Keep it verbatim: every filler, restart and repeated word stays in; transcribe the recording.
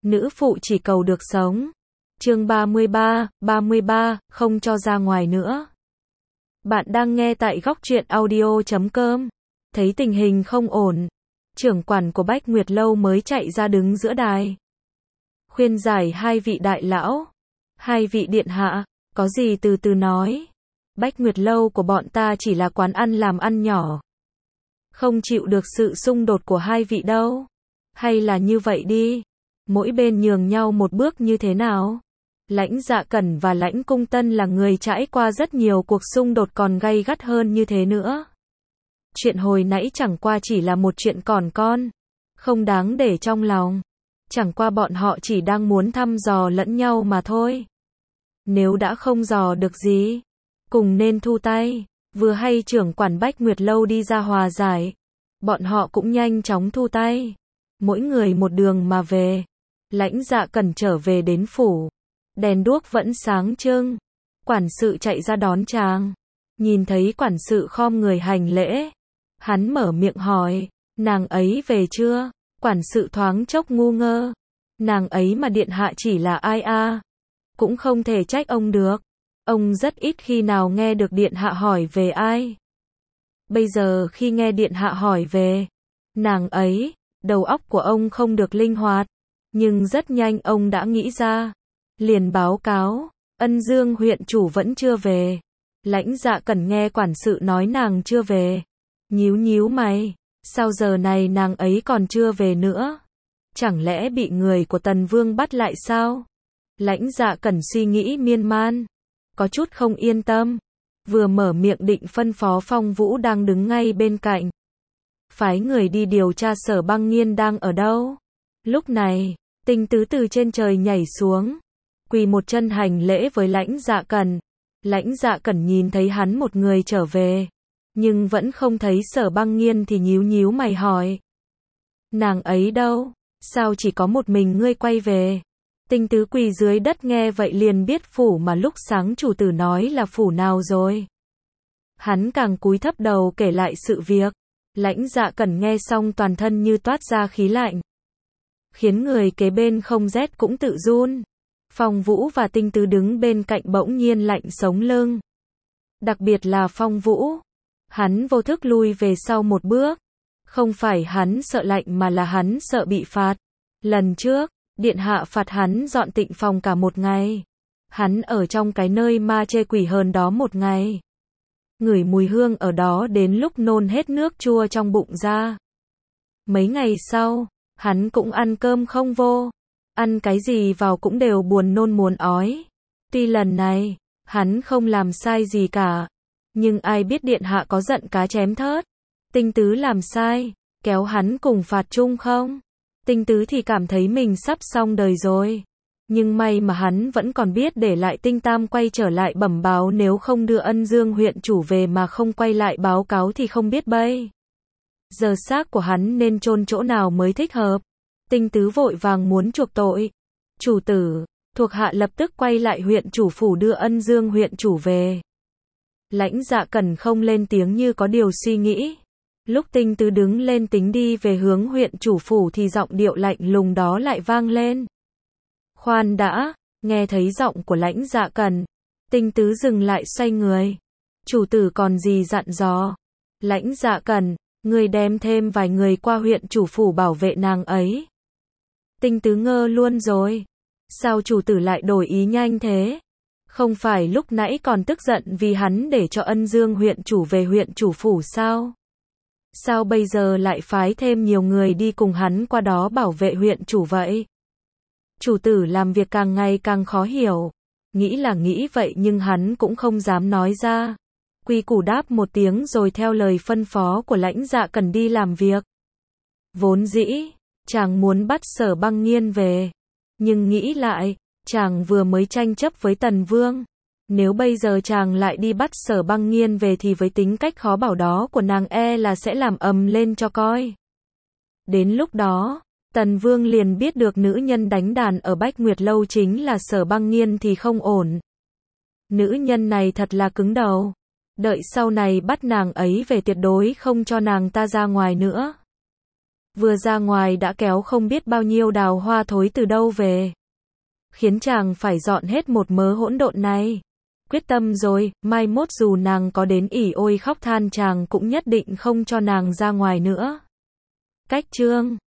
nữ phụ chỉ cầu được sống. Chương ba mươi ba, ba mươi ba, không cho ra ngoài nữa. Bạn đang nghe tại góc truyện audio chấm com. Thấy tình hình không ổn, trưởng quản của Bách Nguyệt Lâu mới chạy ra đứng giữa đài. Khuyên giải hai vị đại lão, hai vị điện hạ, có gì từ từ nói. Bách Nguyệt Lâu của bọn ta chỉ là quán ăn làm ăn nhỏ. Không chịu được sự xung đột của hai vị đâu. Hay là như vậy đi, mỗi bên nhường nhau một bước như thế nào? Lãnh Dạ Cẩn và Lãnh Cung Tân là người trải qua rất nhiều cuộc xung đột còn gay gắt hơn như thế nữa. Chuyện hồi nãy chẳng qua chỉ là một chuyện còn con, không đáng để trong lòng. Chẳng qua bọn họ chỉ đang muốn thăm dò lẫn nhau mà thôi. Nếu đã không dò được gì, cùng nên thu tay. Vừa hay trưởng quản Bách Nguyệt Lâu đi ra hòa giải, bọn họ cũng nhanh chóng thu tay. Mỗi người một đường mà về. Lãnh Dạ Cẩn trở về đến phủ, đèn đuốc vẫn sáng trưng. Quản sự chạy ra đón chàng, nhìn thấy quản sự khom người hành lễ, hắn mở miệng hỏi, nàng ấy về chưa? Quản sự thoáng chốc ngu ngơ, nàng ấy mà điện hạ chỉ là ai a? Cũng không thể trách ông được, ông rất ít khi nào nghe được điện hạ hỏi về ai. Bây giờ khi nghe điện hạ hỏi về nàng ấy, đầu óc của ông không được linh hoạt, nhưng rất nhanh ông đã nghĩ ra, liền báo cáo, Ân Dương huyện chủ vẫn chưa về. Lãnh Dạ Cẩn nghe quản sự nói nàng chưa về, nhíu nhíu mày, sao giờ này nàng ấy còn chưa về nữa? Chẳng lẽ bị người của Tần Vương bắt lại sao? Lãnh Dạ Cẩn suy nghĩ miên man, có chút không yên tâm, vừa mở miệng định phân phó Phong Vũ đang đứng ngay bên cạnh, phái người đi điều tra Sở Băng Nghiên đang ở đâu. Lúc này, Tinh Tứ từ trên trời nhảy xuống, quỳ một chân hành lễ với Lãnh Dạ Cẩn. Lãnh Dạ Cẩn nhìn thấy hắn một người trở về, nhưng vẫn không thấy Sở Băng Nghiên thì nhíu nhíu mày hỏi, nàng ấy đâu? Sao chỉ có một mình ngươi quay về? Tinh Tứ quỳ dưới đất nghe vậy liền biết phủ mà lúc sáng chủ tử nói là phủ nào rồi. Hắn càng cúi thấp đầu kể lại sự việc. Lãnh Dạ Cẩn nghe xong toàn thân như toát ra khí lạnh, khiến người kế bên không rét cũng tự run. Phong Vũ và Tinh Tứ đứng bên cạnh bỗng nhiên lạnh sống lưng. Đặc biệt là Phong Vũ, hắn vô thức lui về sau một bước. Không phải hắn sợ lạnh mà là hắn sợ bị phạt. Lần trước, điện hạ phạt hắn dọn tịnh phòng cả một ngày. Hắn ở trong cái nơi ma chê quỷ hờn đó một ngày. Ngửi mùi hương ở đó đến lúc nôn hết nước chua trong bụng ra. Mấy ngày sau, hắn cũng ăn cơm không vô. Ăn cái gì vào cũng đều buồn nôn muốn ói. Tuy lần này, hắn không làm sai gì cả, nhưng ai biết điện hạ có giận cá chém thớt. Tinh Tứ làm sai, kéo hắn cùng phạt chung không? Tinh Tứ thì cảm thấy mình sắp xong đời rồi. Nhưng may mà hắn vẫn còn biết để lại Tinh Tam quay trở lại bẩm báo, nếu không đưa Ân Dương huyện chủ về mà không quay lại báo cáo thì không biết bây giờ xác của hắn nên chôn chỗ nào mới thích hợp. Tinh Tứ vội vàng muốn chuộc tội. Chủ tử, thuộc hạ lập tức quay lại huyện chủ phủ đưa Ân Dương huyện chủ về. Lãnh Dạ Cẩn không lên tiếng như có điều suy nghĩ. Lúc Tinh Tứ đứng lên tính đi về hướng huyện chủ phủ thì giọng điệu lạnh lùng đó lại vang lên. Khoan đã, nghe thấy giọng của Lãnh Dạ Cẩn, Tinh Tứ dừng lại xoay người. Chủ tử còn gì dặn dò? Lãnh Dạ Cẩn, người đem thêm vài người qua huyện chủ phủ bảo vệ nàng ấy. Tinh Tứ ngơ luôn rồi. Sao chủ tử lại đổi ý nhanh thế? Không phải lúc nãy còn tức giận vì hắn để cho Ân Dương huyện chủ về huyện chủ phủ sao? Sao bây giờ lại phái thêm nhiều người đi cùng hắn qua đó bảo vệ huyện chủ vậy? Chủ tử làm việc càng ngày càng khó hiểu. Nghĩ là nghĩ vậy nhưng hắn cũng không dám nói ra. Quy củ đáp một tiếng rồi theo lời phân phó của Lãnh Dạ Cẩn đi làm việc. Vốn dĩ, chàng muốn bắt Sở Băng Nghiên về. Nhưng nghĩ lại, chàng vừa mới tranh chấp với Tần Vương. Nếu bây giờ chàng lại đi bắt Sở Băng Nghiên về thì với tính cách khó bảo đó của nàng e là sẽ làm ầm lên cho coi. Đến lúc đó, Tần Vương liền biết được nữ nhân đánh đàn ở Bách Nguyệt Lâu chính là Sở Băng Nghiên thì không ổn. Nữ nhân này thật là cứng đầu. Đợi sau này bắt nàng ấy về tuyệt đối không cho nàng ta ra ngoài nữa. Vừa ra ngoài đã kéo không biết bao nhiêu đào hoa thối từ đâu về. Khiến chàng phải dọn hết một mớ hỗn độn này. Quyết tâm rồi, mai mốt dù nàng có đến ỉ ôi khóc than chàng cũng nhất định không cho nàng ra ngoài nữa. Cách chương